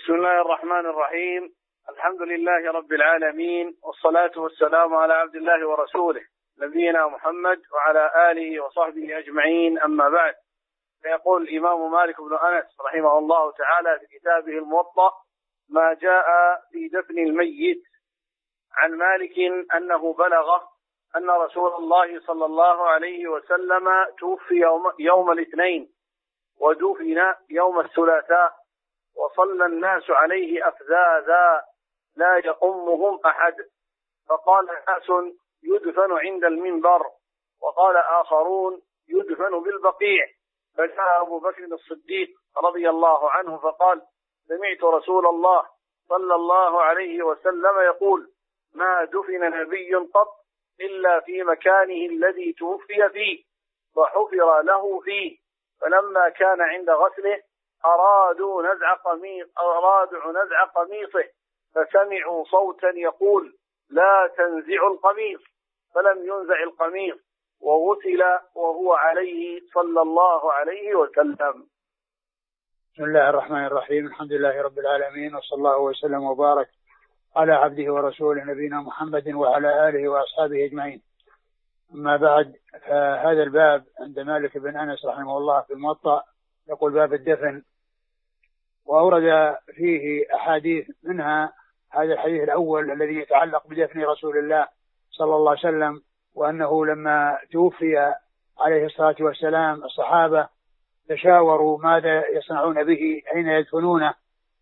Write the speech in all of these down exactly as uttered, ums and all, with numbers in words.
بسم الله الرحمن الرحيم. الحمد لله رب العالمين، والصلاة والسلام على عبد الله ورسوله نبينا محمد وعلى آله وصحبه أجمعين، أما بعد. فيقول الإمام مالك بن أنس رحمه الله تعالى في كتابه الموطأ ما جاء في دفن الميت. عن مالك أنه بلغه أن رسول الله صلى الله عليه وسلم توفي يوم, يوم الاثنين ودفن يوم الثلاثاء، وصلى الناس عليه أفذاذا لا يقمهم أحد، فقال ناس يدفن عند المنبر، وقال آخرون يدفن بالبقيع. فجاء أبو بكر الصديق رضي الله عنه فقال سمعت رسول الله صلى الله عليه وسلم يقول ما دفن نبي قط إلا في مكانه الذي توفي فيه وحفر له فيه. فلما كان عند غسله أرادوا نزع قميص أرادوا نزع قميصه، فسمعوا صوتا يقول لا تنزعوا القميص، فلم ينزع القميص وغسل وهو عليه صلى الله عليه وسلم. بسم الله الرحمن الرحيم. الحمد لله رب العالمين، وصلى الله وسلم وبارك على عبده ورسوله نبينا محمد وعلى آله وأصحابه أجمعين. أما بعد، فهذا الباب عند مالك بن أنس رحمه الله في الموطأ يقول باب الدفن، وأورد فيه أحاديث، منها هذا الحديث الأول الذي يتعلق بدفن رسول الله صلى الله عليه وسلم، وأنه لما توفي عليه الصلاة والسلام الصحابة تشاوروا ماذا يصنعون به، أين يدفنونه.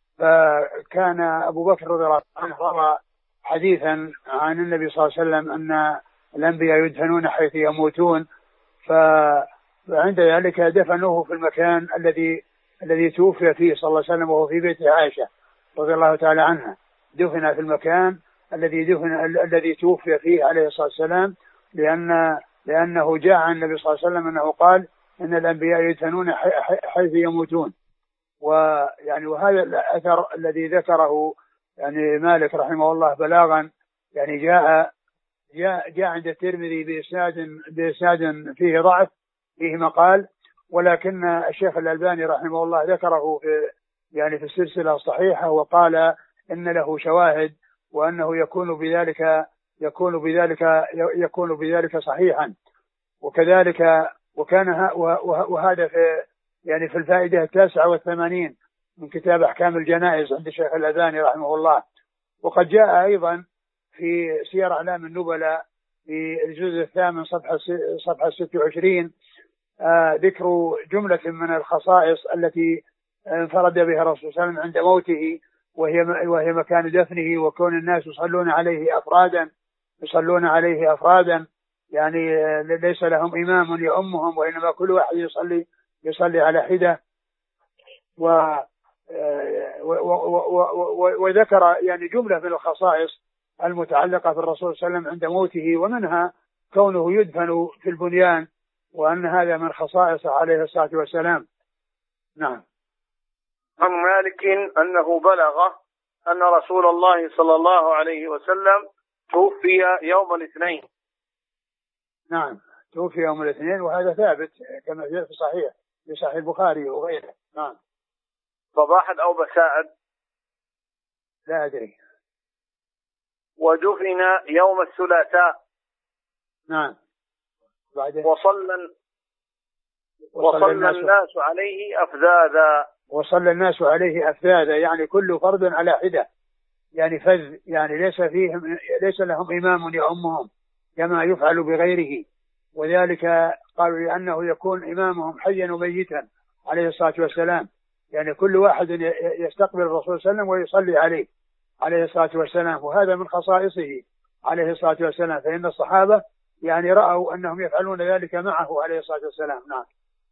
فكان أبو بكر رضي الله عنه روى حديثا عن النبي صلى الله عليه وسلم أن الأنبياء يدفنون حيث يموتون، فعند ذلك دفنوه في المكان الذي الذي توفي فيه صلى الله عليه وسلم، وهو في بيت عائشة رضي الله تعالى عنها. دفن في المكان الذي دفن الذي توفي فيه عليه الصلاة والسلام، لأن لأنه جاء عن النبي صلى الله عليه وسلم أنه قال إن الأنبياء يدفنون حيث يموتون. ويعني وهذا الأثر الذي ذكره يعني مالك رحمه الله بلاغا، يعني جاء جاء جاء عند الترمذي بإسناد بإسناد فيه ضعف، فيه مقال، ولكن الشيخ الألباني رحمه الله ذكره في يعني في السلسلة الصحيحة، وقال إن له شواهد، وأنه يكون بذلك يكون بذلك يكون بذلك صحيحا. وكذلك وكان وهذا في يعني في الفائدة التاسعة والثمانين من كتاب أحكام الجنائز عند الشيخ الألباني رحمه الله. وقد جاء أيضا في سير أعلام النبلاء في الجزء الثامن صفحة صفحة ستة وعشرين آه ذكر جملة من الخصائص التي انفرد بها الرسول صلى الله عليه وسلم عند موته، وهي وهي مكان دفنه، وكون الناس يصلون عليه أفرادا يصلون عليه أفرادا يعني ليس لهم إمام يؤمهم، وإنما كل واحد يصلي يصلي على حدة. و وذكر يعني جملة من الخصائص المتعلقة بالرسول صلى الله عليه وسلم عند موته، ومنها كونه يدفن في البنيان، وأن هذا من خصائصه عليه الصلاة والسلام. نعم. عن مالك أنه بلغه أن رسول الله صلى الله عليه وسلم توفي يوم الاثنين. نعم، توفي يوم الاثنين، وهذا ثابت كما في صحيح في صحيح البخاري وغيره. نعم. صباحا أو مساء لا أدري. ودفن يوم الثلاثاء. نعم. بعدين وصلى وصلى الناس, الناس عليه أفذاذا. وصلى الناس عليه أفذاذا يعني كل فرد على حدة، يعني فذ، يعني ليس فيهم ليس لهم إمام يؤمهم كما يفعل بغيره. وذلك قالوا لأنه يكون إمامهم حيا وميتا عليه الصلاة والسلام، يعني كل واحد يستقبل الرسول صلى الله عليه وسلم ويصلي عليه عليه الصلاة والسلام، وهذا من خصائصه عليه الصلاة والسلام. فإن الصحابة يعني رأوا أنهم يفعلون ذلك معه عليه الصلاة والسلام. نعم.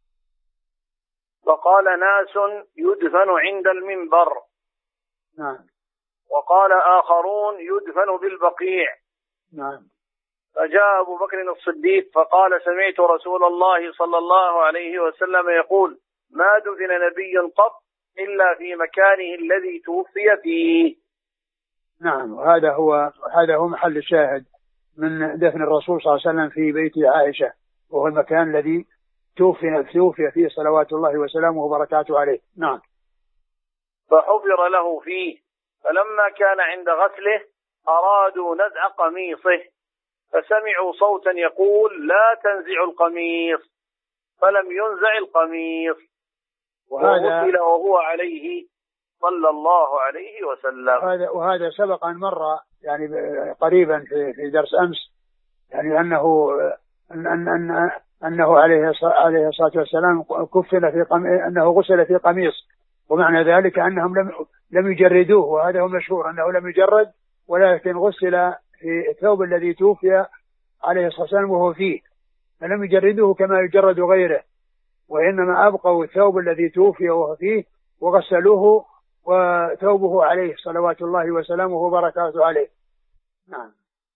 وقال ناس يدفن عند المنبر. نعم. وقال آخرون يدفن بالبقيع. نعم. فجاء أبو بكر الصديق فقال سمعت رسول الله صلى الله عليه وسلم يقول ما دفن نبي قط إلا في مكانه الذي توفي فيه. نعم، وهذا هو هذا هو محل الشاهد من دفن الرسول صلى الله عليه وسلم في بيت عائشة، وهو المكان الذي توفي توفي فيه صلوات الله وسلامه وبركاته عليه. نعم. فحفر له فيه، فلما كان عند غسله أرادوا نزع قميصه، فسمعوا صوتا يقول: لا تنزعوا القميص، فلم ينزع القميص، وغسل وهو عليه صلى الله عليه وسلم. وهذا, وهذا سبق أن مر يعني قريبا في, في درس أمس، يعني أنه أن أن أن أنه عليه عليه الصلاة والسلام كفن في قم... أنه غسل في قميص، ومعنى ذلك أنهم لم لم يجردوه، وهذا هو مشهور أنه لم يجرد، ولكن غسل في الثوب الذي توفي عليه الصلاة والسلام وهو فيه، فلم يجردوه كما يجرد غيره، وإنما أبقوا الثوب الذي توفي وهو فيه وغسلوه وثوبه عليه صلوات الله وسلامه وبركاته عليه. نعم.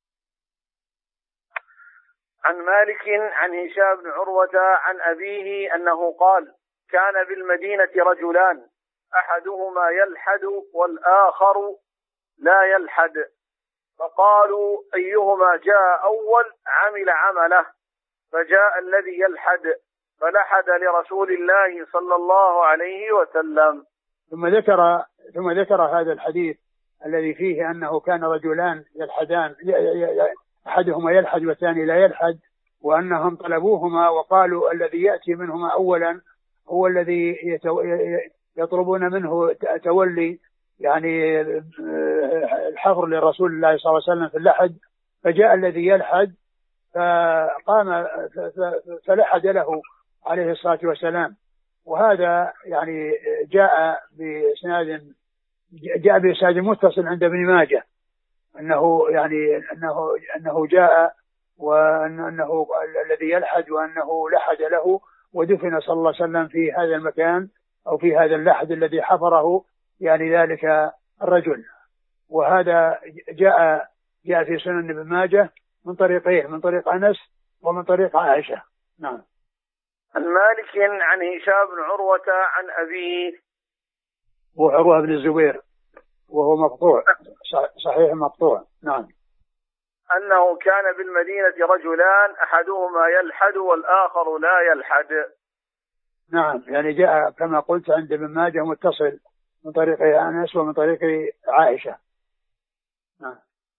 عن مالك عن هشام بن عروة عن أبيه أنه قال: كان بالمدينة رجلان أحدهما يلحد والآخر لا يلحد، فقالوا أيهما جاء أول عمل عمله، فجاء الذي يلحد فلحد لرسول الله صلى الله عليه وسلم. ثم ذكر ثم ذكر هذا الحديث الذي فيه أنه كان رجلان يلحدان، أحدهما يلحد والثاني لا يلحد، وأنهم طلبوهما وقالوا الذي يأتي منهما أولا هو الذي يطلبون منه تولي يعني الحفر لرسول الله صلى الله عليه وسلم في اللحد، فجاء الذي يلحد فقام فلحد له عليه الصلاة والسلام. وهذا يعني جاء بإسناد جاء بإسناد متصل عند ابن ماجه أنه يعني أنه أنه جاء وأنه الذي يلحد وأنه لحد له ودفن صلى الله عليه وسلم في هذا المكان أو في هذا اللحد الذي حفره يعني ذلك الرجل. وهذا جاء جاء في سنن ابن ماجه من طريقين، من طريق أنس ومن طريق عائشة. نعم. عن مالك عن هشام بن عروة عن أبيه وعروة بن الزبير وهو مقطوع صحيح مقطوع. نعم. أنه كان بالمدينة رجلان أحدهما يلحد والآخر لا يلحد. نعم، يعني جاء كما قلت عند ابن ماجه متصل من طريق أنس ومن طريق عائشة. نعم.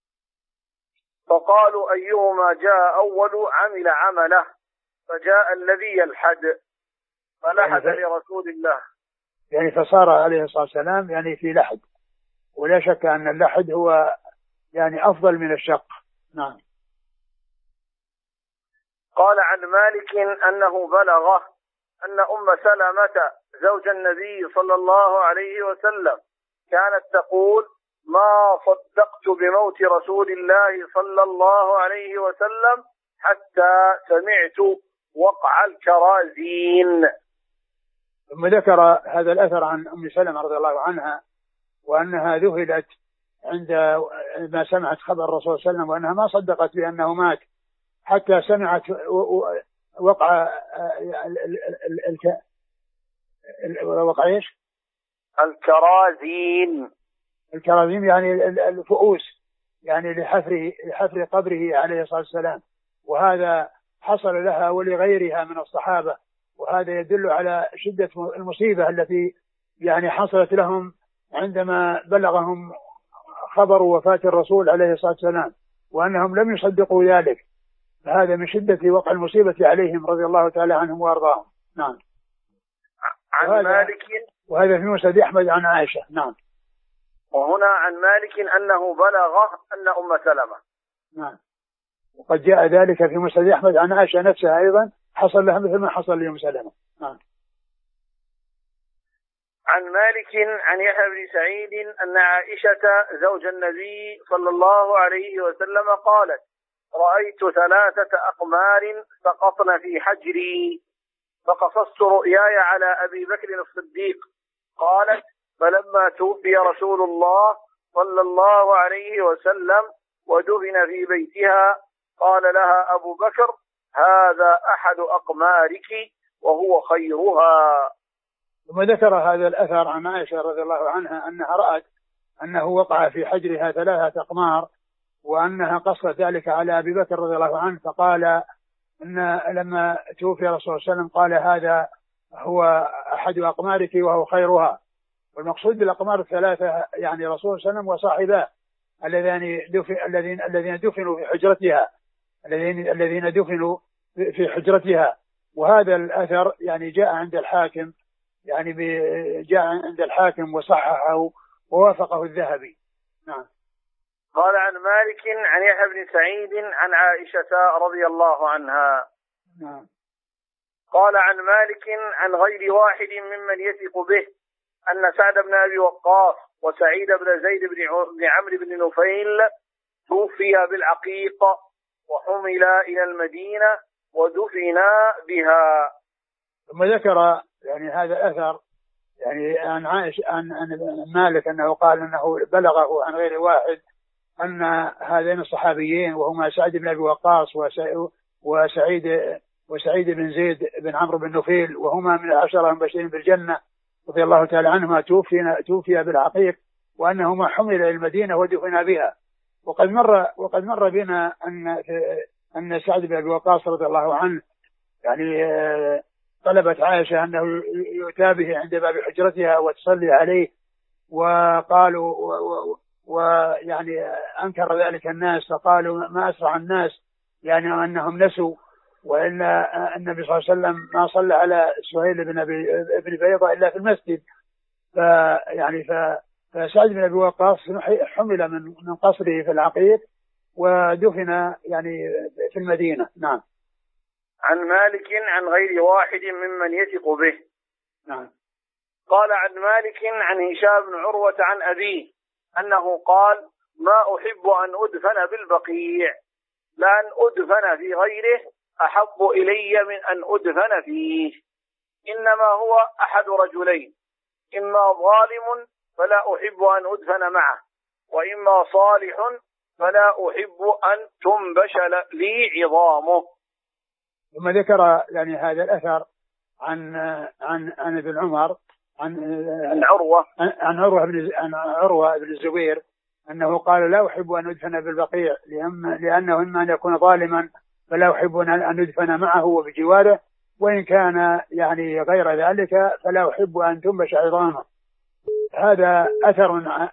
فقالوا أيهما جاء أول عمل عمله، فجاء الذي يلحد فلحد يعني لرسول الله، يعني فصار عليه الصلاة والسلام يعني في لحد، ولا شك أن اللحد هو يعني أفضل من الشق. نعم. قال عن مالك أنه بلغه أن أم سلمة زوج النبي صلى الله عليه وسلم كانت تقول: ما صدقت بموت رسول الله صلى الله عليه وسلم حتى سمعت وقع الكرازين. ثم ذكر هذا الأثر عن أم سلمة رضي الله عنها وأنها ذهلت عند ما سمعت خبر الرسول صلى الله عليه وسلم، وأنها ما صدقت بأنه مات حتى سمعت وقع وقع ايش؟ الكرازين. الكرازين يعني الفؤوس، يعني لحفر لحفر قبره عليه الصلاة والسلام، وهذا حصل لها ولغيرها من الصحابة، وهذا يدل على شدة المصيبة التي يعني حصلت لهم عندما بلغهم خبر وفاة الرسول عليه الصلاة والسلام، وأنهم لم يصدقوا ذلك، فهذا من شدة وقع المصيبة عليهم رضي الله تعالى عنهم وارضاهم. نعم. عن مالك وهذا في مسند أحمد عن عائشة. نعم. وهنا عن مالك أنه بلغه أن أم سلمة. نعم. وقد جاء ذلك في مسند أحمد عن عائشة نفسها أيضا حصل لها مثل ما حصل لأم سلمة. نعم. عن مالك عن يحيى بن سعيد أن عائشة زوج النبي صلى الله عليه وسلم قالت: رأيت ثلاثة أقمار سقطن في حجري فقصصت رؤياي على أبي بكر الصديق. قالت: فلما توفي رسول الله صلى الله عليه وسلم ودفن في بيتها قال لها أبو بكر: هذا أحد أقمارك وهو خيرها. ثم ذكر هذا الأثر عن عائشة رضي الله عنها أنها رأت أنه وقع في حجرها ثلاثة أقمار، وأنها قصت ذلك على أبي بكر رضي الله عنه، فقال أن لما توفي رسول الله صلى الله عليه وسلم قال: هذا هو أحد أقمارك وهو خيرها. والمقصود بالأقمار الثلاثة يعني رسول صلى الله عليه وسلم وصاحباه الذين دفن الذين الذين دفنوا في حجرتها الذين الذين دفنوا في حجرتها. وهذا الأثر يعني جاء عند الحاكم يعني جاء عند الحاكم وصححه ووافقه الذهبي. نعم. قال عن مالك عن يحيى بن سعيد عن عائشة رضي الله عنها. نعم. قال عن مالك عن غير واحد ممن يثق به أن سعد بن أبي وقاص وسعيد بن زيد بن عمرو بن نفيل توفي بالعقيق وحمل إلى المدينة ودفنا بها. ثم ذكر يعني هذا الأثر يعني عن عائشة عن مالك أنه قال أنه بلغه عن غير واحد أن هذين الصحابيين وهما سعد بن أبي وقاص وسعيد وسعيد بن زيد بن عمرو بن نفيل وهما من العشرة المبشرين بالجنة رضي الله تعالى عنهما توفي توفي بالعقيق وأنهما حمل إلى المدينة ودفنا بها. وقد مر وقد مر بنا أن أن سعد بن أبي وقاص رضي الله عنه يعني طلبت عائشة أنه يؤتى به عند باب حجرتها وتصلي عليه، وقالوا ويعني أنكر ذلك الناس فقالوا ما أسرع الناس يعني أنهم نسوا، وإلا النبي صلى الله عليه وسلم ما صلى على سهيل بن أبي بن بيضة إلا في المسجد. فيعني فسعد بن أبي وقاص حمل من من قصره في العقيق ودفن يعني في المدينة. نعم. عن مالك عن غير واحد ممن يثق به. نعم. قال عن مالك عن هشام بن عروة عن أبيه أنه قال ما أحب أن أدفن بالبقيع لأن أدفن في غيره أحب إلي من أن أدفن فيه، إنما هو أحد رجلين، إما ظالم فلا أحب أن أدفن معه، وإما صالح فلا أحب أن تنبش لي عظامه. ثم ذكر يعني هذا الأثر عن عن عن ابن عمر عن عن عروة عن عروة بن عن عروة بن الزبير أنه قال لا أحب أن أدفن بالبقيع لأنه إما أن يكون ظالما فلا أحب أن أدفن معه وبجواره، وإن كان يعني غير ذلك فلا أحب أن تنبش عظامه. هذا أثر عن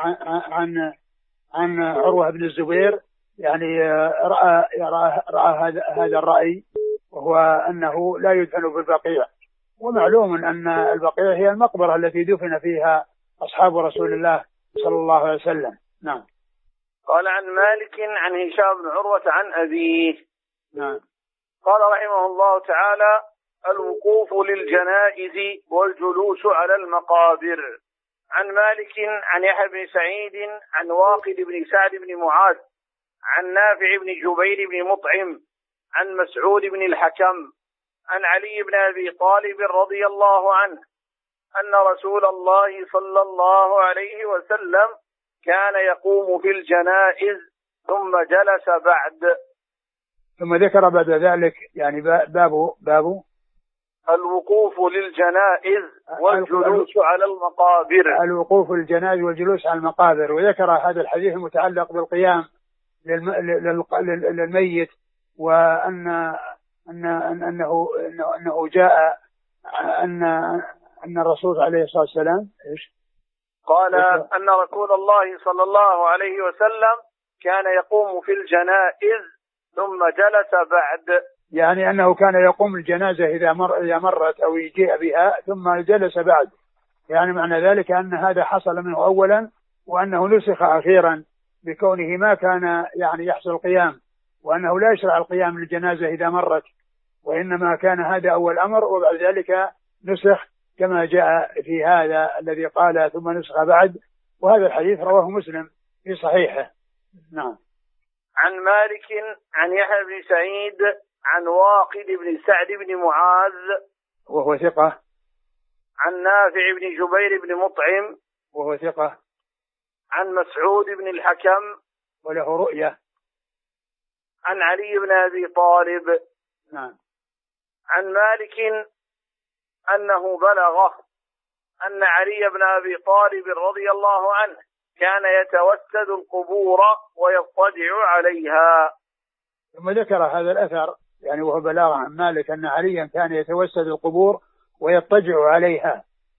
عن عن عروة بن الزبير يعني رأى رأى, رأى هذا هذا الرأي، وهو أنه لا يدفن بالبقيع. ومعلوم أن البقيع هي المقبرة التي دفن فيها أصحاب رسول الله صلى الله عليه وسلم. نعم. قال عن مالك عن هشام بن عروة عن أبيه. نعم. قال رحمه الله تعالى الوقوف للجنائز والجلوس على المقابر. عن مالك عن يحيى بن سعيد عن واقد بن سعد بن معاذ عن نافع بن جبير بن مطعم عن مسعود بن الحكم عن علي بن أبي طالب رضي الله عنه أن رسول الله صلى الله عليه وسلم كان يقوم في الجنائز ثم جلس بعد. ثم ذكر بعد ذلك يعني باب باب الوقوف للجنائز والجلوس على المقابر. الوقوف للجنائز والجلوس على المقابر. وذكر هذا الحديث المتعلق بالقيام للميت، وأن أن أنه أنه جاء أن أن الرسول عليه الصلاة والسلام إيش قال أن رسول الله صلى الله عليه وسلم كان يقوم في الجنائز ثم جلس بعد، يعني أنه كان يقوم الجنازة إذا مر إذا مرت أو يجيء بها ثم جلس بعد، يعني معنى ذلك أن هذا حصل منه أولا وأنه نسخ أخيرا بكونه ما كان يعني يحصل القيام، وأنه لا يشرع القيام للجنازة إذا مرت، وإنما كان هذا أول أمر وبعد ذلك نسخ كما جاء في هذا الذي قال ثم نسخ بعد. وهذا الحديث رواه مسلم في صحيحه. نعم. عن مالك عن يحيى بن سعيد عن واقد بن سعد بن معاذ وهو ثقة. عن نافع بن جبير بن مطعم وهو ثقة. عن مسعود بن الحكم وله رؤية. عن علي بن أبي طالب. نعم. عن مالك أنه بلغه أن علي بن أبي طالب رضي الله عنه كان يتوسد القبور ويضطجع عليها. ثم ذكر هذا الأثر يعني وهو بلاغ عن مالك أن عليا كان يتوسد القبور ويضطجع عليها،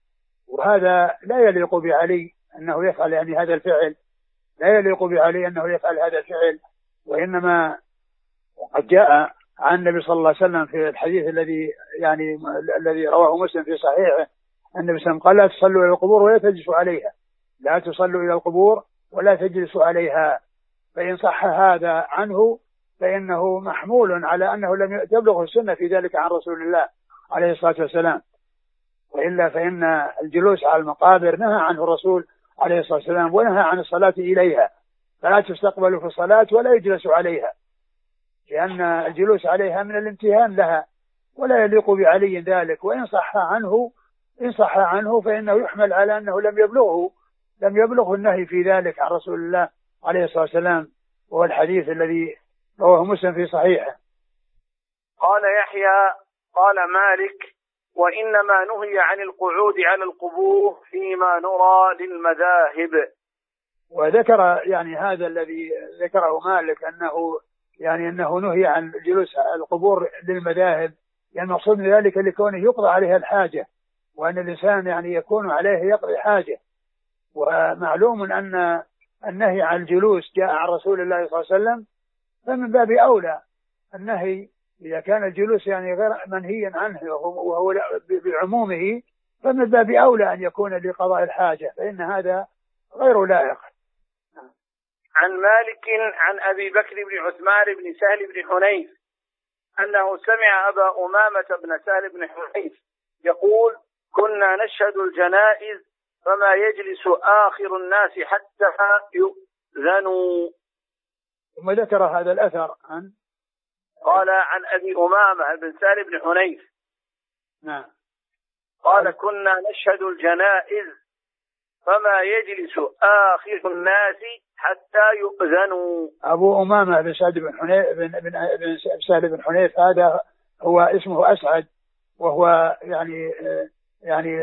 وهذا لا يليق بعلي أنه يفعل يعني هذا الفعل، لا يليق بعلي أنه يفعل هذا الفعل. وإنما قد جاء عن النبي صلى الله عليه وسلم في الحديث الذي يعني الذي رواه مسلم في صحيحه، النبي صلى الله عليه وسلم قال: لا تصلوا إلى القبور ولا تجلسوا عليها، لا تصلوا إلى القبور ولا تجلسوا عليها. فإن صح هذا عنه فإنه محمول على أنه لم تبلغ السنة في ذلك عن رسول الله عليه الصلاة والسلام، وإلا فإن الجلوس على المقابر نهى عنه الرسول عليه الصلاة والسلام، ونهى عن الصلاة إليها، فلا تستقبل في الصلاة ولا يجلس عليها، لأن الجلوس عليها من الامتهان لها، ولا يليق بعلي ذلك. وإن صح عنه إن صح عنه فإنه يحمل على أنه لم يبلغه لم يبلغه النهي في ذلك عن رسول الله عليه الصلاة والسلام، وهو الحديث الذي رواه مسلم في صحيحه. قال يحيى: قال مالك: وإنما نهي عن القعود على القبور فيما نرى للمذاهب. وذكر يعني هذا الذي ذكره مالك أنه يعني أنه نهي عن الجلوس على القبور للمذاهب، يعني المقصود من ذلك لكونه يقضى عليها الحاجة، وأن الإنسان يعني يكون عليه يقضي حاجة. ومعلوم أن النهي عن الجلوس جاء عن رسول الله صلى الله عليه وسلم، فمن باب أولى النهي إذا كان الجلوس يعني غير منهيا عنه وهو بعمومه، فمن باب أولى أن يكون لقضاء الحاجة، فإن هذا غير لائق. عن مالك عن أبي بكر بن عثمان بن سهل بن حنيف أنه سمع أبا أمامة بن سهل بن حنيف يقول: كنا نشهد الجنائز فما يجلس آخر الناس حتى يؤذنوا. ثم ذكر هذا الأثر عن قال عن أبي أمامة بن سهل بن حنيف نعم قال: كنا نشهد الجنائز فما يجلس آخر الناس حتى يؤذنوا. أبو أمامة بن سعد بن حنيف بن بن بن سهل بن حنيف هذا هو اسمه أسعد، وهو يعني يعني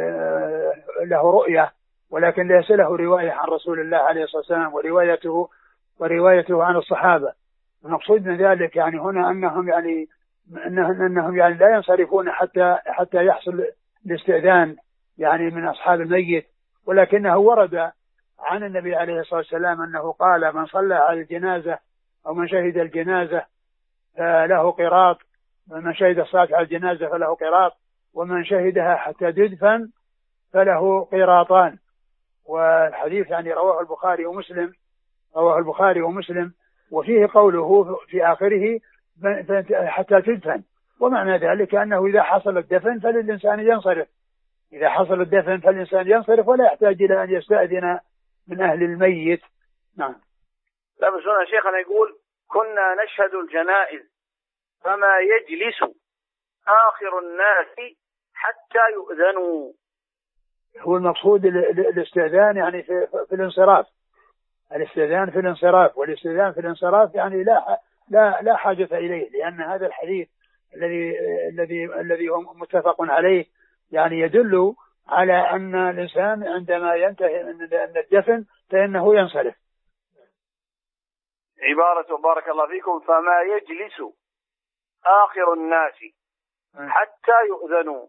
له رؤية، ولكن ليس له رواية عن رسول الله عليه الصلاة والسلام، وروايته وروايته عن الصحابة. المقصود من ذلك يعني هنا أنهم يعني أنهم, أنهم يعني لا ينصرفون حتى حتى يحصل الاستئذان يعني من أصحاب الميت، ولكنه ورد عن النبي عليه الصلاة والسلام أنه قال: من صلى على الجنازة أو من شهد الجنازة فله قراط، ومن شهد الصلاة على الجنازة فله قراط، ومن شهدها حتى تدفن فله قراطان. والحديث يعني رواه البخاري ومسلم رواه البخاري ومسلم وفيه قوله في آخره حتى تدفن، ومعنى ذلك أنه إذا حصل الدفن فللإنسان ينصرف، إذا حصل الدفن فالإنسان ينصرف ولا يحتاج إلى أن يستأذن من أهل الميت. نعم. لا بس هنا شيخنا يقول: كنا نشهد الجنائز فما يجلس آخر الناس حتى يؤذنوا. هو المقصود الاستئذان يعني في, في الانصراف، الاستئذان في الانصراف، والاستئذان في الانصراف يعني لا لا لا حاجة إليه، لأن هذا الحديث الذي الذي الذي هو متفق عليه يعني يدل على أن الإنسان عندما ينتهي من الدفن فإنه ينصرف. عبارة بارك الله فيكم: فما يجلس آخر الناس حتى يؤذنوا.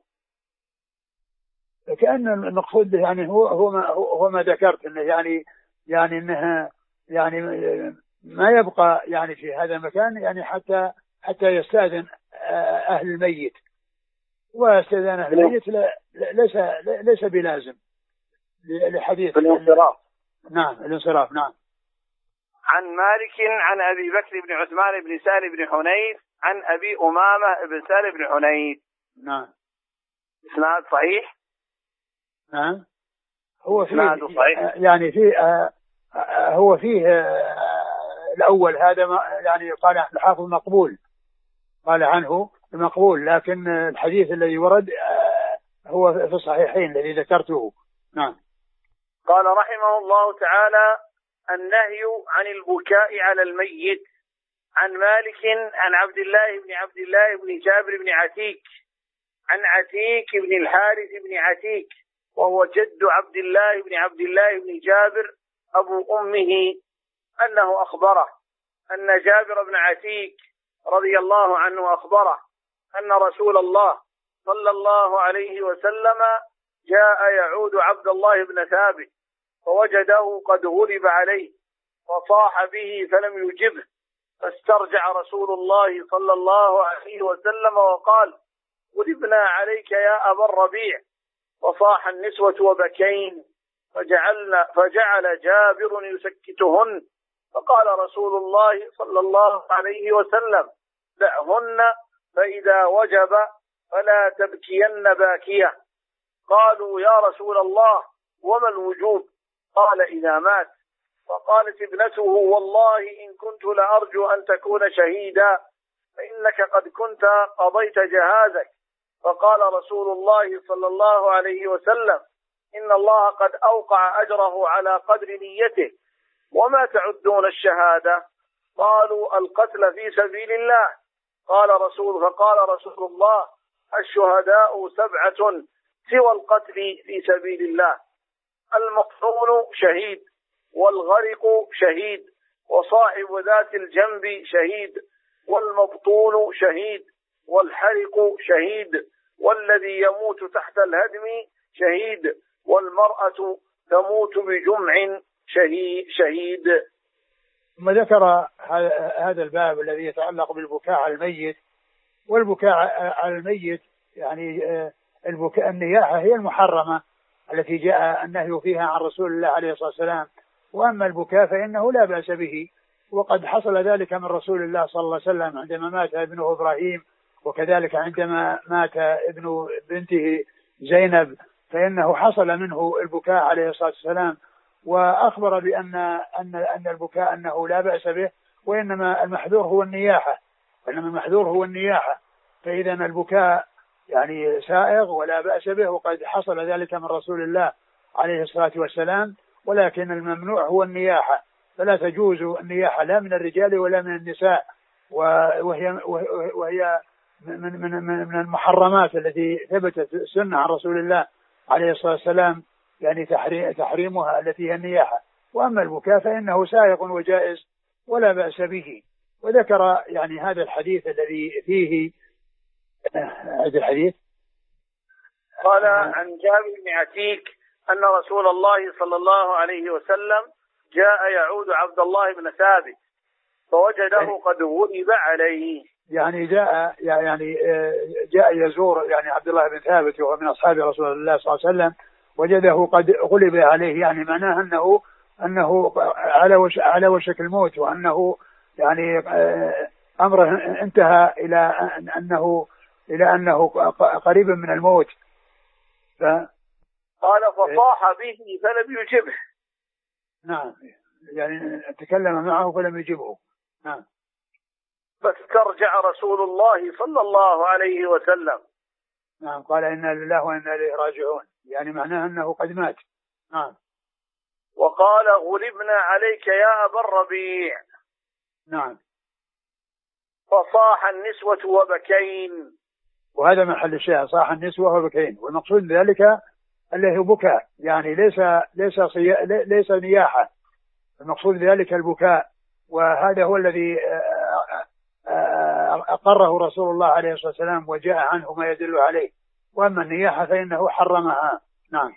كأن المقصود يعني هو هو ما هو ما ذكرت إنه يعني يعني إنها يعني ما يبقى يعني في هذا المكان يعني حتى حتى يستأذن أهل الميت، واستئذان أهل الميت ليس ليس بلازم لحديث الانصراف. نعم الانصراف. نعم. عن مالك عن أبي بكر بن عثمان بن سهل بن حنيف عن أبي أمامة بن سهل بن حنيف. نعم. إسناد صحيح. نعم. هو فيه يعني فيه آه هو فيه آه الأول هذا يعني قال الحافظ مقبول، قال عنه مقبول، لكن الحديث الذي ورد آه هو في الصحيحين الذي ذكرته. نعم. قال رحمه الله تعالى: النهي عن البكاء على الميت. عن مالك عن عبد الله بن عبد الله بن جابر بن عتيك عن عتيك بن الحارث بن عتيك وهو جد عبد الله بن عبد الله بن جابر أبو أمه أنه أخبره أن جابر بن عتيك رضي الله عنه أخبره أن رسول الله صلى الله عليه وسلم جاء يعود عبد الله بن ثابت فوجده قد غلب عليه فصاح به فلم يجبه، فاسترجع رسول الله صلى الله عليه وسلم وقال: غلبنا عليك يا أبا الربيع. فصاح النسوة وبكين، فجعلنا فجعل جابر يسكتهن، فقال رسول الله صلى الله عليه وسلم: دعهن فإذا وجب فلا تبكين باكية. قالوا: يا رسول الله وما الوجوب؟ قال: إذا مات. فقالت ابنته: والله إن كنت لأرجو أن تكون شهيدا، فإنك قد كنت قضيت جهازك. فقال رسول الله صلى الله عليه وسلم: إن الله قد أوقع أجره على قدر نيته. وما تعدون الشهادة؟ قالوا: القتل في سبيل الله. قال رسول فقال رسول الله: الشهداء سبعة سوى القتل في سبيل الله: المقتول شهيد، والغرق شهيد، وصاحب ذات الجنب شهيد، والمبطون شهيد، والحرق شهيد، والذي يموت تحت الهدم شهيد، والمرأة تموت بجمع شهيد. ثم ذكر هذا الباب الذي يتعلق بالبكاء على الميت. والبكاء على الميت يعني البكاء النياحة هي المحرمة التي جاء النهي فيها عن رسول الله عليه الصلاة والسلام. وأما البكاء فإنه لا بأس به، وقد حصل ذلك من رسول الله صلى الله عليه وسلم عندما مات ابنه إبراهيم، وكذلك عندما مات ابن بنته زينب، فإنه حصل منه البكاء عليه الصلاة والسلام، وأخبر بأن أن أن البكاء أنه لا بأس به، وإنما المحذور هو النياحة، إنما المحذور هو النياحة. فإذا البكاء يعني سائغ ولا بأس به، وقد حصل ذلك من رسول الله عليه الصلاة والسلام، ولكن الممنوع هو النياحة، فلا تجوز النياحة لا من الرجال ولا من النساء، وهي وهي من من من المحرمات التي ثبتت السنة عن رسول الله عليه الصلاة والسلام يعني تحريمها التي هي النياحة. وأما البكاء فإنه سائغ وجائز ولا بأس به. وذكر يعني هذا الحديث الذي فيه هذا الحديث قال عن جابر بن عتيك أن رسول الله صلى الله عليه وسلم جاء يعود عبد الله بن ثابت فوجده قد غلب عليه، يعني جاء يعني جاء يزور يعني عبد الله بن ثابت وهو من أصحاب رسول الله صلى الله عليه وسلم، وجده قد غلب عليه، يعني معناه أنه أنه على وش على وشك الموت، وأنه يعني أمره انتهى إلى أنه إلى أنه قريب من الموت. ف... قال فصاح به فلم يجبه. نعم، يعني تكلم معه فلم يجبه. نعم. فاسترجع رسول الله صلى الله عليه وسلم. نعم، قال إنا لله وإنا إليه راجعون، يعني معناه أنه قد مات. نعم. وقال غلبنا عليك يا أبا الربيع. نعم. فصاح النسوة وبكين، وهذا محل الشاهد، صاح النسوة وبكين، والمقصود بذلك اللي هو بكاء، يعني ليس ليس صي... ليس نياحة، المقصود بذلك البكاء، وهذا هو الذي أقره رسول الله عليه الصلاة والسلام وجاء عنه ما يدل عليه. وأما النياحة فإنه حرمها. نعم.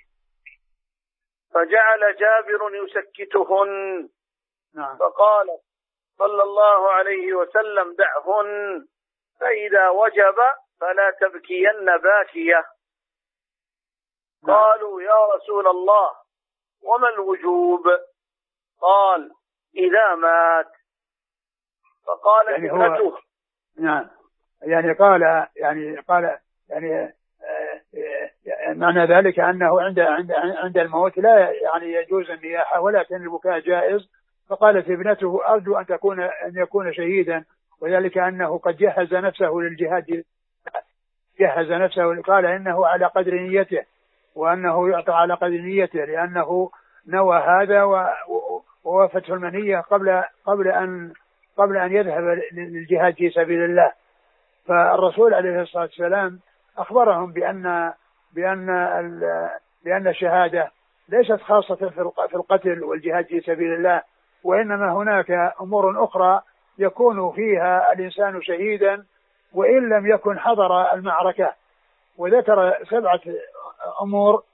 فجعل جابر يسكتهن. نعم. فقال صلى الله عليه وسلم دعهن فإذا وجب فلا تبكين باكية. نعم. قالوا يا رسول الله وما الوجوب؟ قال إذا مات. فقال يعني ابنته. نعم، يعني قال يعني قال يعني معنى ذلك أنه عند عند عند الموت لا يعني يجوز النياحة، ولكن البكاء جائز. فقالت ابنته أرجو أن تكون أن يكون شهيدا، وذلك أنه قد جهز نفسه للجهاد، جهز نفسه، قال إنه على قدر نيته، وأنه يعطى على قدر نيته، لأنه نوى هذا ووافته المنية قبل قبل أن قبل أن يذهب للجهاد في سبيل الله. فالرسول عليه الصلاة والسلام أخبرهم بأن بأن بأن الشهادة ليست خاصة في القتل والجهاد في سبيل الله، وإنما هناك أمور أخرى يكون فيها الإنسان شهيدا وإن لم يكن حضر المعركة. وذكر سبعة أمور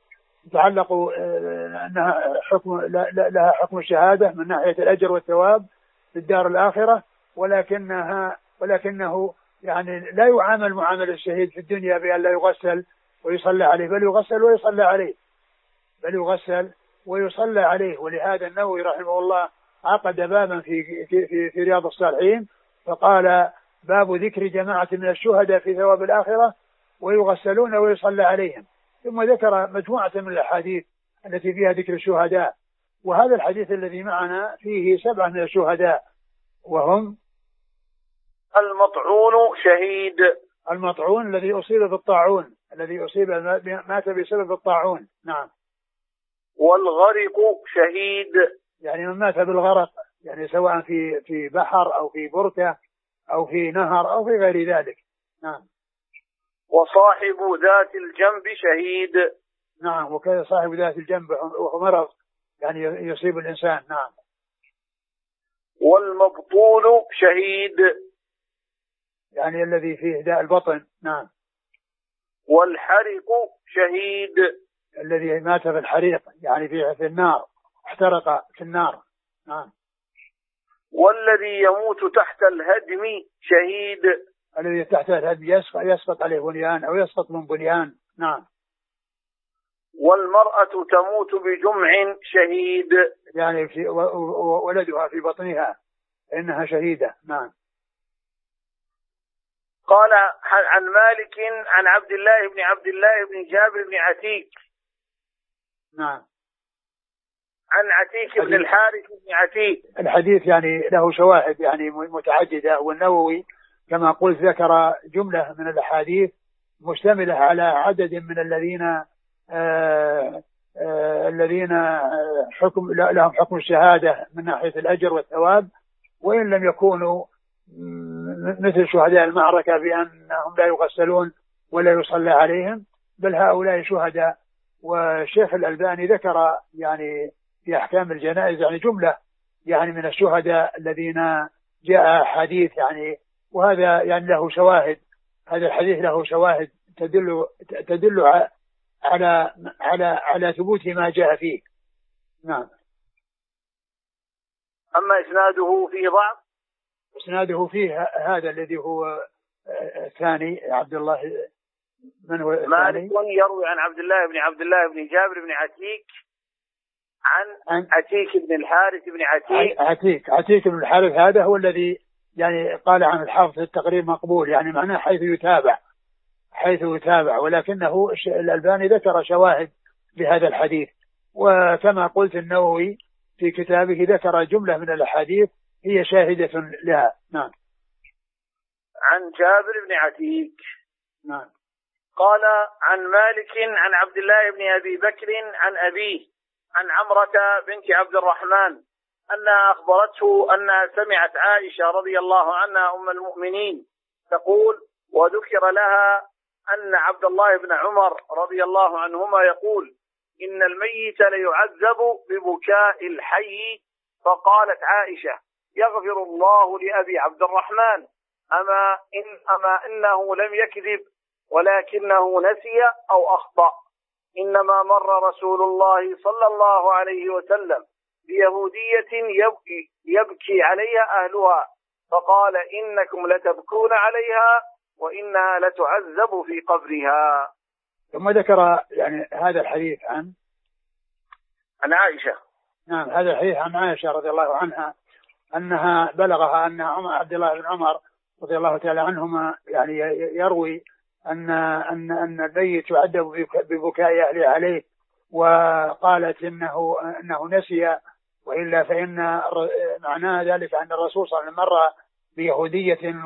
تتعلق أنها حكم لها حكم الشهادة من ناحية الأجر والثواب في الدار الآخرة، ولكنها ولكنه يعني لا يعامل معامل الشهيد في الدنيا بأن لا يغسل ويصلى عليه، بل يغسل ويصلى عليه بل يغسل ويصلى عليه. ولهذا النووي رحمه الله عقد بابا في في في رياض الصالحين فقال: باب ذكر جماعة من الشهداء في ثواب الآخرة ويغسلون ويصلى عليهم. ثم ذكر مجموعة من الأحاديث التي فيها ذكر الشهداء، وهذا الحديث الذي معنا فيه سبعة من الشهداء، وهم: المطعون شهيد، المطعون الذي أصيب بالطاعون، الذي أصيب مات بسبب الطاعون. نعم. والغرق شهيد، يعني من مات بالغرق، يعني سواء في في بحر أو في بركة أو في نهر أو في غير ذلك. نعم. وصاحب ذات الجنب شهيد. نعم، وكذا صاحب ذات الجنب وهو مرض يعني يصيب الإنسان. نعم. والمبطون شهيد، يعني الذي فيه داء البطن. نعم. والحرق شهيد، الذي مات في الحريق يعني في في النار، احترق في النار. نعم. والذي يموت تحت الهدم شهيد، الذي تحت الهدم يسقط, يسقط عليه بنيان أو يسقط من بنيان. نعم. والمرأة تموت بجمع شهيد، يعني في ولدها في بطنها إنها شهيدة. نعم. قال عن مالك عن عبد الله بن عبد الله بن جابر بن عتيك. نعم. عن عتيك بن الحارث بن عتيك. الحديث يعني له شواهد يعني متعددة، والنووي كما قلت ذكر جملة من الأحاديث مشتملة على عدد من الذين آآ آآ الذين حكم لهم حكم الشهادة من ناحية الأجر والثواب، وإن لم يكونوا مثل شهداء المعركة بأنهم لا يغسلون ولا يصلى عليهم، بل هؤلاء شهداء. والشيخ الألباني ذكر يعني في أحكام الجنائز يعني جملة يعني من الشهداء الذين جاء حديث يعني، وهذا يعني له شواهد. هذا الحديث له شواهد تدل تدل على على على ثبوت ما جاء فيه. نعم. أما إسناده فيه ضعف؟ إسناده فيه هذا الذي هو الثاني عبد الله من هو الثاني؟ مالك يروي عن عبد الله بن عبد الله بن جابر بن عتيك عن, عن عتيك بن الحارث بن عتيك. عتيك عتيك بن الحارث هذا هو الذي يعني قال عن الحافظ التقريب مقبول، يعني معناه حيث يتابع حيث يتابع ولكنه الألباني ذكر شواهد بهذا الحديث. وكما قلت النووي في كتابه ذكر جملة من الأحاديث هي شاهدة لها. نعم. عن جابر بن عتيك. نعم. قال عن مالك عن عبد الله بن أبي بكر عن أبيه عن عمرة بنت عبد الرحمن أنها أخبرته أنها سمعت عائشة رضي الله عنها أم المؤمنين تقول: وذكر لها أن عبد الله بن عمر رضي الله عنهما يقول: إن الميت ليعذب ببكاء الحي. فقالت عائشة: يغفر الله لأبي عبد الرحمن، أما, إن أما إنه لم يكذب ولكنه نسي أو أخطأ، إنما مر رسول الله صلى الله عليه وسلم بيهودية يبكي, يبكي عليها أهلها فقال: إنكم لتبكون عليها وإنها لتعذب في قبرها. ثم ذكر يعني هذا الحديث عن عن عائشة. نعم. هذا الحديث عن عائشة رضي الله عنها أنها بلغها أن عبد الله بن عمر رضي الله تعالى عنهما يعني يروي أن أن أن الميت يعذب ببكاء أهله عليه، وقالت إنه إنه نسي، وإلا فإن معناه ذلك أن الرسول صلى الله عليه وسلم مر بيهودية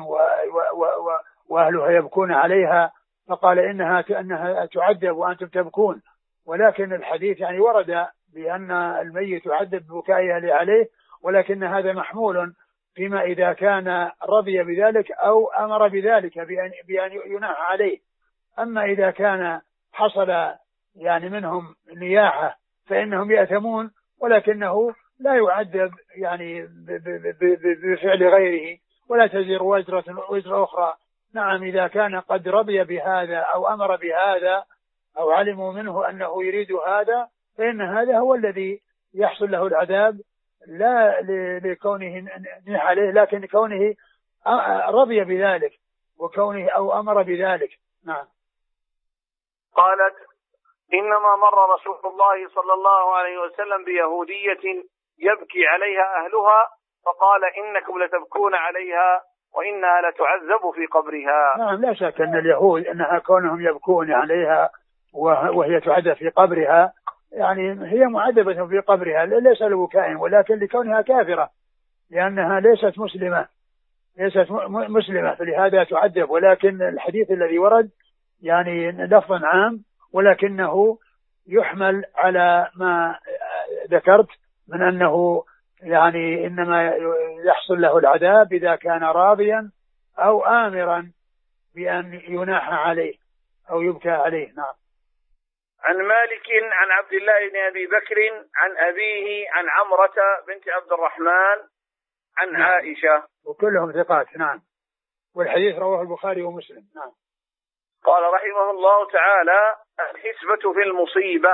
وأهلها يبكون عليها فقال إنها أنها تعذب وأنتم تبكون. ولكن الحديث يعني ورد بأن الميت يعذب ببكاء أهله عليه، ولكن هذا محمول فيما إذا كان رضي بذلك أو أمر بذلك بأن, بأن يناح عليه. أما إذا كان حصل يعني منهم نياحة فإنهم يأثمون، ولكنه لا يعذب يعني بفعل غيره، ولا تزر وزرة وزر أخرى. نعم، إذا كان قد رضي بهذا أو أمر بهذا أو علموا منه أنه يريد هذا، فإن هذا هو الذي يحصل له العذاب، لا لكونه نيح عليه، لكن كونه رضي بذلك وكونه أو أمر بذلك. نعم. قالت: إنما مر رسول الله صلى الله عليه وسلم بيهودية يبكي عليها أهلها فقال: إنكم لتبكون عليها وإنها لتعذب في قبرها. نعم، لا شك أن اليهود أنها كونهم يبكون عليها وهي تعذب في قبرها، يعني هي معذبة في قبرها ليس لبكاء، ولكن لكونها كافرة، لأنها ليست مسلمة ليست مسلمة فلهذا تعذب. ولكن الحديث الذي ورد يعني لفظ عام، ولكنه يحمل على ما ذكرت من أنه يعني إنما يحصل له العذاب إذا كان راضيا أو آمرا بأن يناح عليه أو يبكى عليه. نعم. عن مالك عن عبد الله بن أبي بكر عن أبيه عن عمرة بنت عبد الرحمن عن نعم. عائشة، وكلهم ثقات. نعم. والحديث رواه البخاري ومسلم. نعم. قال رحمه الله تعالى: الحسبة في المصيبة.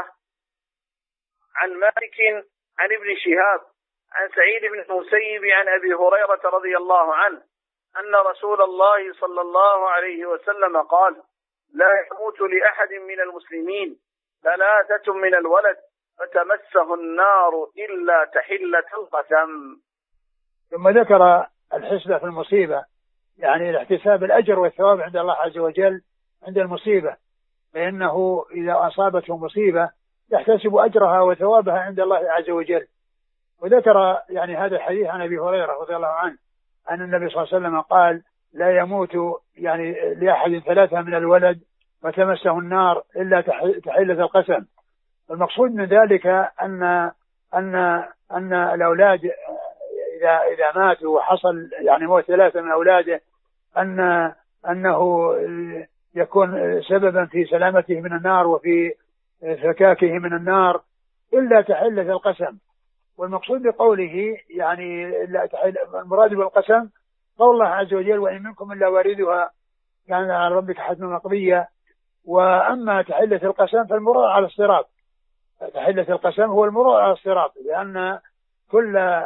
عن مالك عن ابن شهاب عن سعيد بن المسيب عن أبي هريرة رضي الله عنه أن رسول الله صلى الله عليه وسلم قال: لا يموت لأحد من المسلمين ثلاثة من الولد فتمسه النار إلا تحلة القسم. ثم ذكر الحسبة في المصيبة، يعني الاحتساب الأجر والثواب عند الله عز وجل عند المصيبة، فإنه إذا أصابته مصيبة يحتسب أجرها وثوابها عند الله عز وجل. وذكر يعني هذا الحديث عن أبي هريرة رضي الله عنه أن النبي صلى الله عليه وسلم قال: لا يموت يعني لأحد ثلاثة من الولد فتمسه النار إلا تحلة القسم. المقصود من ذلك أن أن أن الأولاد إذا إذا ماتوا وحصل يعني موت ثلاثة من أولاده أن أنه يكون سببا في سلامته من النار وفي فكاكه من النار إلا تحلة القسم. والمقصود بقوله يعني لا تحل، المراد بالقسم قول الله عز وجل: وإن منكم إلا واردها كان على ربك حتما مقضيا. وأما تحلة القسم فالمراد على الصراط، تحلة القسم هو المراد على الصراط، لأن كل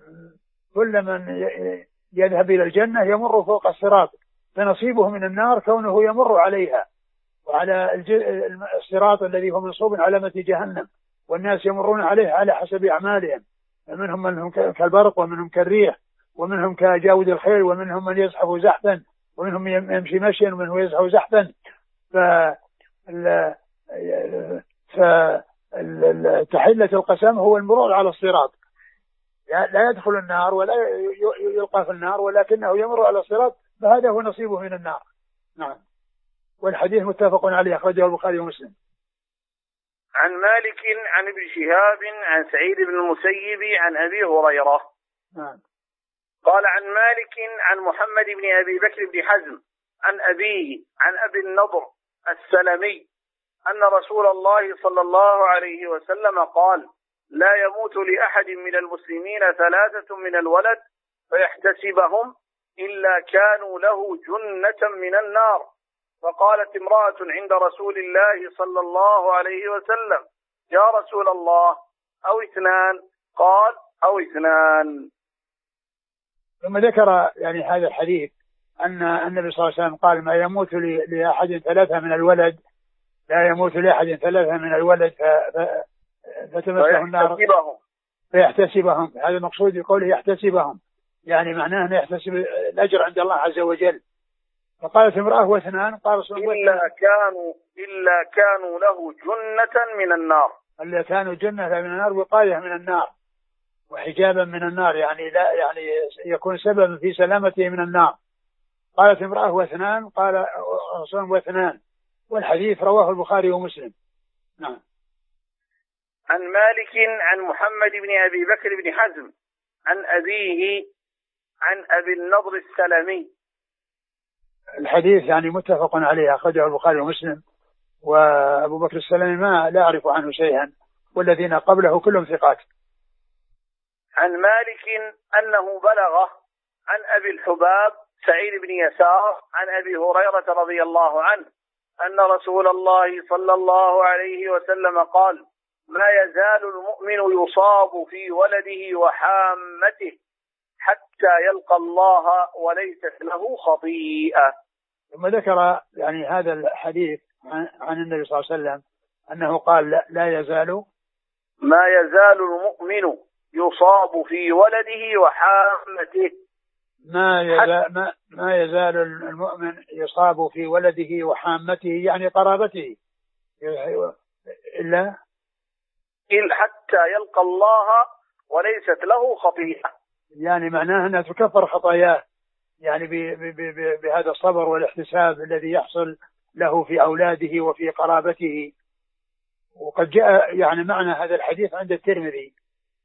كل من يذهب إلى الجنة يمر فوق الصراط، فنصيبه من النار كونه يمر عليها، وعلى الصراط الذي هو منصوب على متن جهنم، والناس يمرون عليه على حسب أعمالهم، منهم من هم كالبرق ومنهم كالريح ومنهم كجاود الخيل ومنهم من يزحف زحفا ومنهم يمشي مشيا ومنهم يزحف زحفا. فتحلة القسم هو المرور على الصراط، لا يدخل النار ولا يلقى في النار ولكنه يمر على الصراط، فهذا هو نصيبه من النار. نعم. والحديث متفق عليه أخرجه البخاري ومسلم. عن مالك عن ابن شهاب عن سعيد بن المسيب عن أبي هريرة. نعم. قال: عن مالك عن محمد بن أبي بكر بن حزم عن أبيه عن أبي النضر السلمي أن رسول الله صلى الله عليه وسلم قال: لا يموت لأحد من المسلمين ثلاثة من الولد فيحتسبهم إلا كانوا له جنة من النار. فقالت امرأة عند رسول الله صلى الله عليه وسلم: يا رسول الله أو اثنان؟ قال: أو اثنان. ثم ذكر يعني هذا الحديث أن النبي صلى الله عليه وسلم قال: ما يموت لأحد ثلاثة من الولد، لا يموت لأحد ثلاثة من الولد فتمسه النار فيحتسبهم. هذا المقصود بقوله يحتسبهم، يعني معناه أنه يحتسب الأجر عند الله عز وجل. فقالت امرأة: واثنان؟ قال رسول الله: إلا كانوا إلا كانوا له جنة من النار، إلا كانوا جنة من النار، وقاية من النار وحجابا من النار، يعني لا يعني يكون سببا في سلامته من النار. قالت امرأة: واثنان؟ قال رسول الله: واثنان. والحديث رواه البخاري ومسلم. نعم. عن مالك عن محمد بن أبي بكر بن حزم عن أبيه عن أبي النضر السلمي. الحديث يعني متفق عليه أخرجه البخاري ومسلم. وأبو بكر السلمي ما لا أعرف عنه شيئا، والذين قبله كلهم ثقات. عن مالك أنه بلغه عن أبي الحباب سعيد بن يسار عن أبي هريرة رضي الله عنه أن رسول الله صلى الله عليه وسلم قال: ما يزال المؤمن يصاب في ولده وحامته حتى يلقى الله وليست له خطيئة. ثم ذكر يعني هذا الحديث عن النبي صلى الله عليه وسلم أنه قال لا, لا يزال ما يزال المؤمن يصاب في ولده وحامته ما يزال, ما, ما يزال المؤمن يصاب في ولده وحامته يعني قرابته إلا حتى يلقى الله وليست له خطيئة، يعني معناه أنها تكفر خطاياه يعني بهذا الصبر والاحتساب الذي يحصل له في أولاده وفي قرابته. وقد جاء يعني معنى هذا الحديث عند الترمذي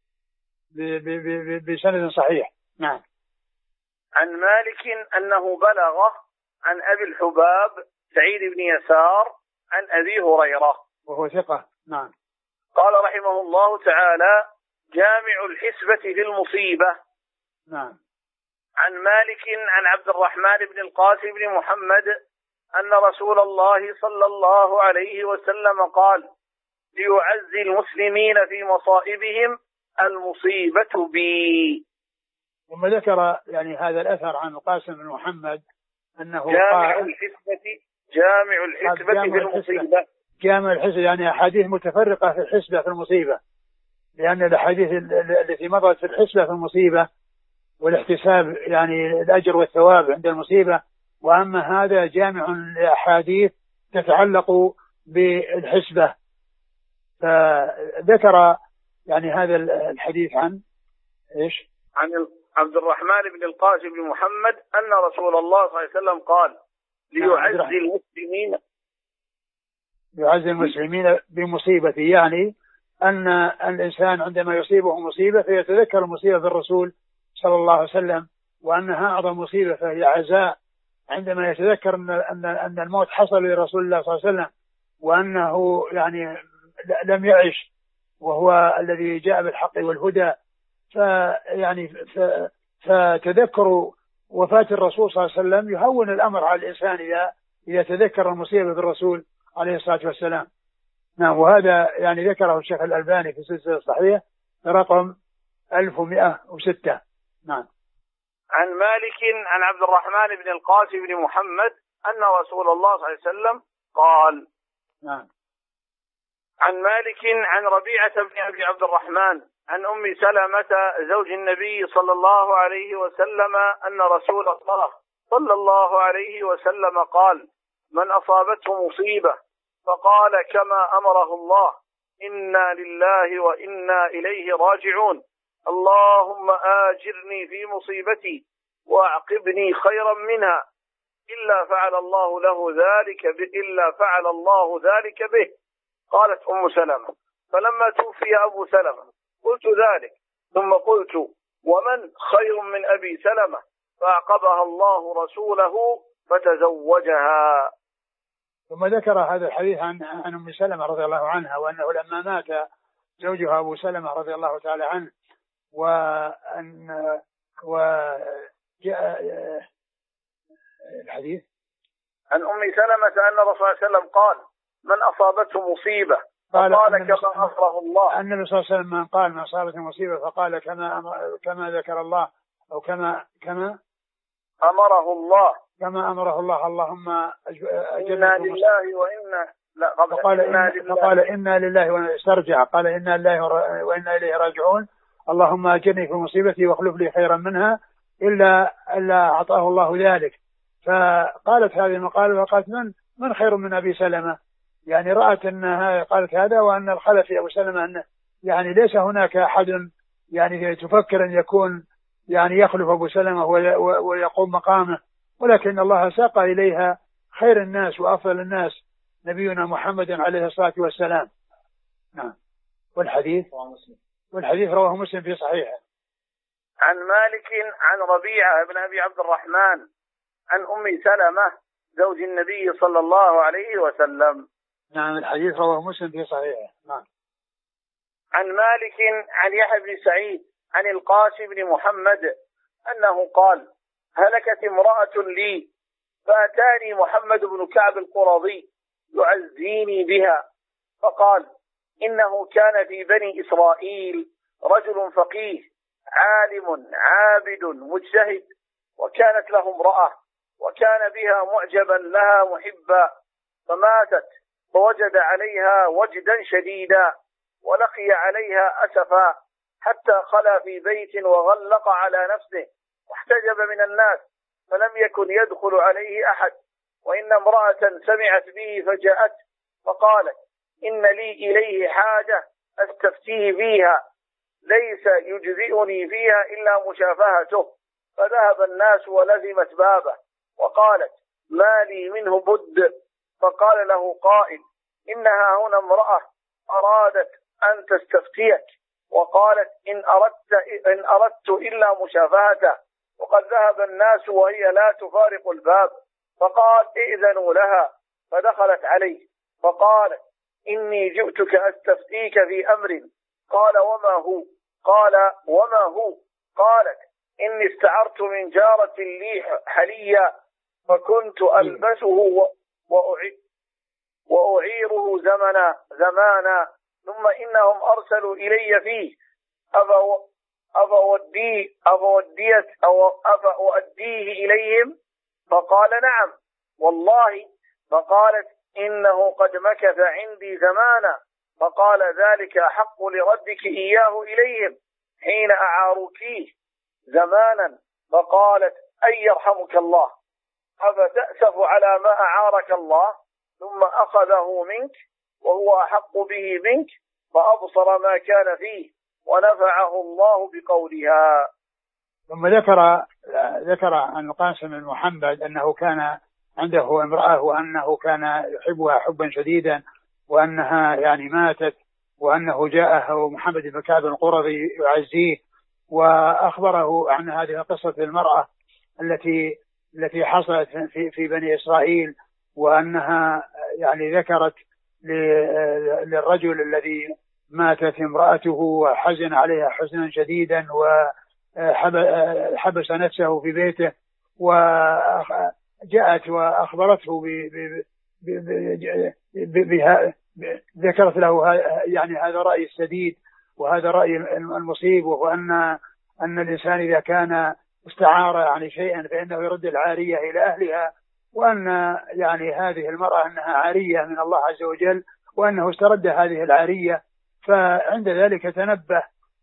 بسند صحيح. نعم. عن مالك أنه بلغه عن أبي الحباب سعيد بن يسار عن أبي هريرة وهو ثقة. نعم. قال رحمه الله تعالى: جامع الحسبة في المصيبة. نعم. عن مالك عن عبد الرحمن بن القاسم بن محمد أن رسول الله صلى الله عليه وسلم قال: ليعزي المسلمين في مصائبهم المصيبة بي. ثم ذكر يعني هذا الأثر عن القاسم بن محمد أنه جامع الحسبة جامع الحسبة جامع في المصيبة. جامع الحسبة يعني أحاديث متفرقة في الحسبة في المصيبة، لأن الأحاديث التي مضت في الحسبة في المصيبة والاحتساب يعني الأجر والثواب عند المصيبة، وأما هذا جامع لأحاديث تتعلق بالحسبة. فذكر يعني هذا الحديث عن إيش؟ عن عبد الرحمن بن القاسم بن محمد أن رسول الله صلى الله عليه وسلم قال: ليعزي المسلمين يعزي المسلمين بمصيبته، يعني أن الإنسان عندما يصيبه مصيبة فيتذكر المصيبة في الرسول صلى الله عليه وسلم، وأنها أعظم مصيبة فهي عزاء عندما يتذكر أن أن الموت حصل لرسول الله صلى الله عليه وسلم، وأنه يعني لم يعش وهو الذي جاء بالحق والهدى. فيعني فتذكر وفاة الرسول صلى الله عليه وسلم يهون الأمر على الإنسان إذا إذا تذكر المصيبة بالرسول عليه الصلاة والسلام. نعم. وهذا يعني ذكره الشيخ الألباني في السلسلة الصحيحة رقم ألف ومئة وستة. نعم. عن مالك عن عبد الرحمن بن القاسم بن محمد أن رسول الله صلى الله عليه وسلم قال. نعم. عن مالك عن ربيعة بن أبي عبد الرحمن عن أم سلمة زوج النبي صلى الله عليه وسلم أن رسول الله صلى الله عليه وسلم قال: من أصابته مصيبة فقال كما أمره الله: إنا لله وإنا إليه راجعون، اللهم آجرني في مصيبتي وأعقبني خيرا منها، إلا فعل الله له ذلك إلا فعل الله ذلك به. قالت أم سلمة: فلما توفي أبو سلمة قلت ذلك، ثم قلت: ومن خير من أبي سلمة؟ فأعقبها الله رسوله فتزوجها. ثم ذكر هذا الحديث عن عن أم سلمة رضي الله عنها، وأنه لما مات زوجها أبو سلمة رضي الله تعالى عنه، وأن وجاء الحديث عن أم سلمة أن الرسول صلى الله عليه وسلم قال: من أصابته مصيبة فقال كما أمره الله. النبي صلى الله عليه وسلم من قال من أصابته مصيبة فقال كما كما ذكر الله أو كما كما أمره الله كما أمره الله اللهم إنا لله وإنا لا فقال إنا لله فقال إنا لله واسترجع قال إنا لله وإنا إليه راجعون، اللهم أجرني في مصيبتي واخلف لي خيرا منها إلا إلا أعطاه الله ذلك. فقالت هذه المقالة وقالت من من خير من أبي سلمة، يعني رأت أنها قالت هذا وأن الخلف أبو سلمة أنه يعني ليس هناك أحد يعني تفكر أن يكون يعني يخلف أبو سلمة ويقوم مقامه، ولكن الله ساق إليها خير الناس وأفضل الناس نبينا محمد عليه الصلاة والسلام. نعم. والحديث والحديث رواه مسلم في صحيحه. عن مالك عن ربيعة بن أبي عبد الرحمن عن أم سلمة زوج النبي صلى الله عليه وسلم. نعم. الحديث رواه مسلم في صحيحه. نعم. عن مالك عن يحيى بن سعيد عن القاسم بن محمد أنه قال: هلكت امرأة لي فأتاني محمد بن كعب القرظي يعزيني بها. فقال: إنه كان في بني إسرائيل رجل فقيه عالم عابد مجتهد، وكانت له امرأة، وكان بها معجبا لها محبا، فماتت فوجد عليها وجدا شديدا، ولقي عليها أسفا، حتى خلا في بيت وغلق على نفسه واحتجب من الناس، فلم يكن يدخل عليه أحد. وإن امرأة سمعت به فجاءت فقالت: إن لي إليه حاجة أستفتيه فيها، ليس يجزئني فيها إلا مشافهته. فذهب الناس ولزمت بابه، وقالت: ما لي منه بد. فقال له قائل: إنها هنا امرأة أرادت أن تستفتيك، وقالت: إن أردت, إن أردت إلا مشافهته، وقد ذهب الناس وهي لا تفارق الباب. فقال: ائذنوا لها. فدخلت عليه فقالت: إني جئتك أستفتيك في أمر. قال: وما هو؟ قال: وما هو؟ قالت: إني استعرت من جارة لي حليا، فكنت ألبسه وأعيره زمنا زمانا، ثم إنهم أرسلوا إلي فيه، أفأوديه أفأوديه إليهم؟ فقال: نعم والله. فقالت: إنه قد مكث عندي زمانا، فقال: ذلك أحق لردك إياه إليهم حين أعاروكيه زمانا. فقالت: أي يرحمك الله، أفتأسف على ما أعارك الله، ثم أخذه منك وهو أحق به منك، فأبصر ما كان فيه ونفعه الله بقولها. ثم ذكر ذكر عن القاسم بن محمد أنه كان عنده امرأة، وأنه كان يحبها حبا شديدا، وأنها يعني ماتت، وأنه جاءه محمد بن كعب القرظي يعزيه، وأخبره عن هذه قصة المرأة التي التي حصلت في في بني إسرائيل، وأنها يعني ذكرت للرجل الذي ماتت امرأته وحزن عليها حزنا شديدا، وحبس نفسه في بيته، وجاءت وأخبرته بها، ذكرت له يعني هذا رأي السديد وهذا رأي المصيب، وهو أن أن الإنسان إذا كان استعار يعني شيئا فإنه يرد العارية إلى أهلها، وأن يعني هذه المرأة أنها عارية من الله عز وجل، وأنه استرد هذه العارية. فعند ذلك تنبه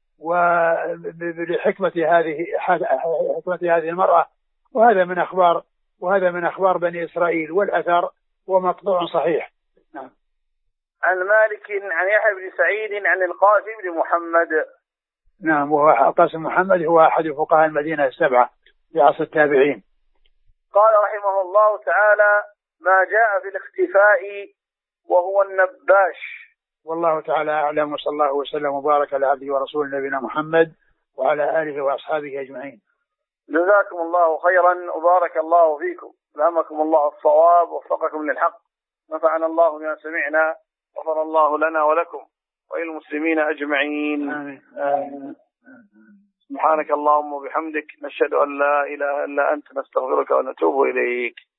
ولحكمة هذه حكمة هذه المرأة. وهذا من أخبار وهذا من أخبار بني إسرائيل، والأثر ومقطوع صحيح. نعم. عن مالك عن يحيى بن سعيد عن القاسم بن محمد. نعم. وهو القاسم محمد هو أحد فقهاء المدينة السبعة في عصر التابعين. قال رحمه الله تعالى: ما جاء في الاختفاء وهو النباش. والله تعالى أعلم، وصلى الله وسلم وبارك على عبده ورسوله نبينا محمد وعلى آله وأصحابه أجمعين. جزاكم الله خيرا وبارك الله فيكم، ألهمكم الله الصواب ووفقكم للحق، نفعنا الله بما سمعنا، غفر الله لنا ولكم وللمسلمين أجمعين. آمين. آمين. سبحانك اللهم وبحمدك، نشهد أن لا إله إلا أنت، نستغفرك ونتوب إليك.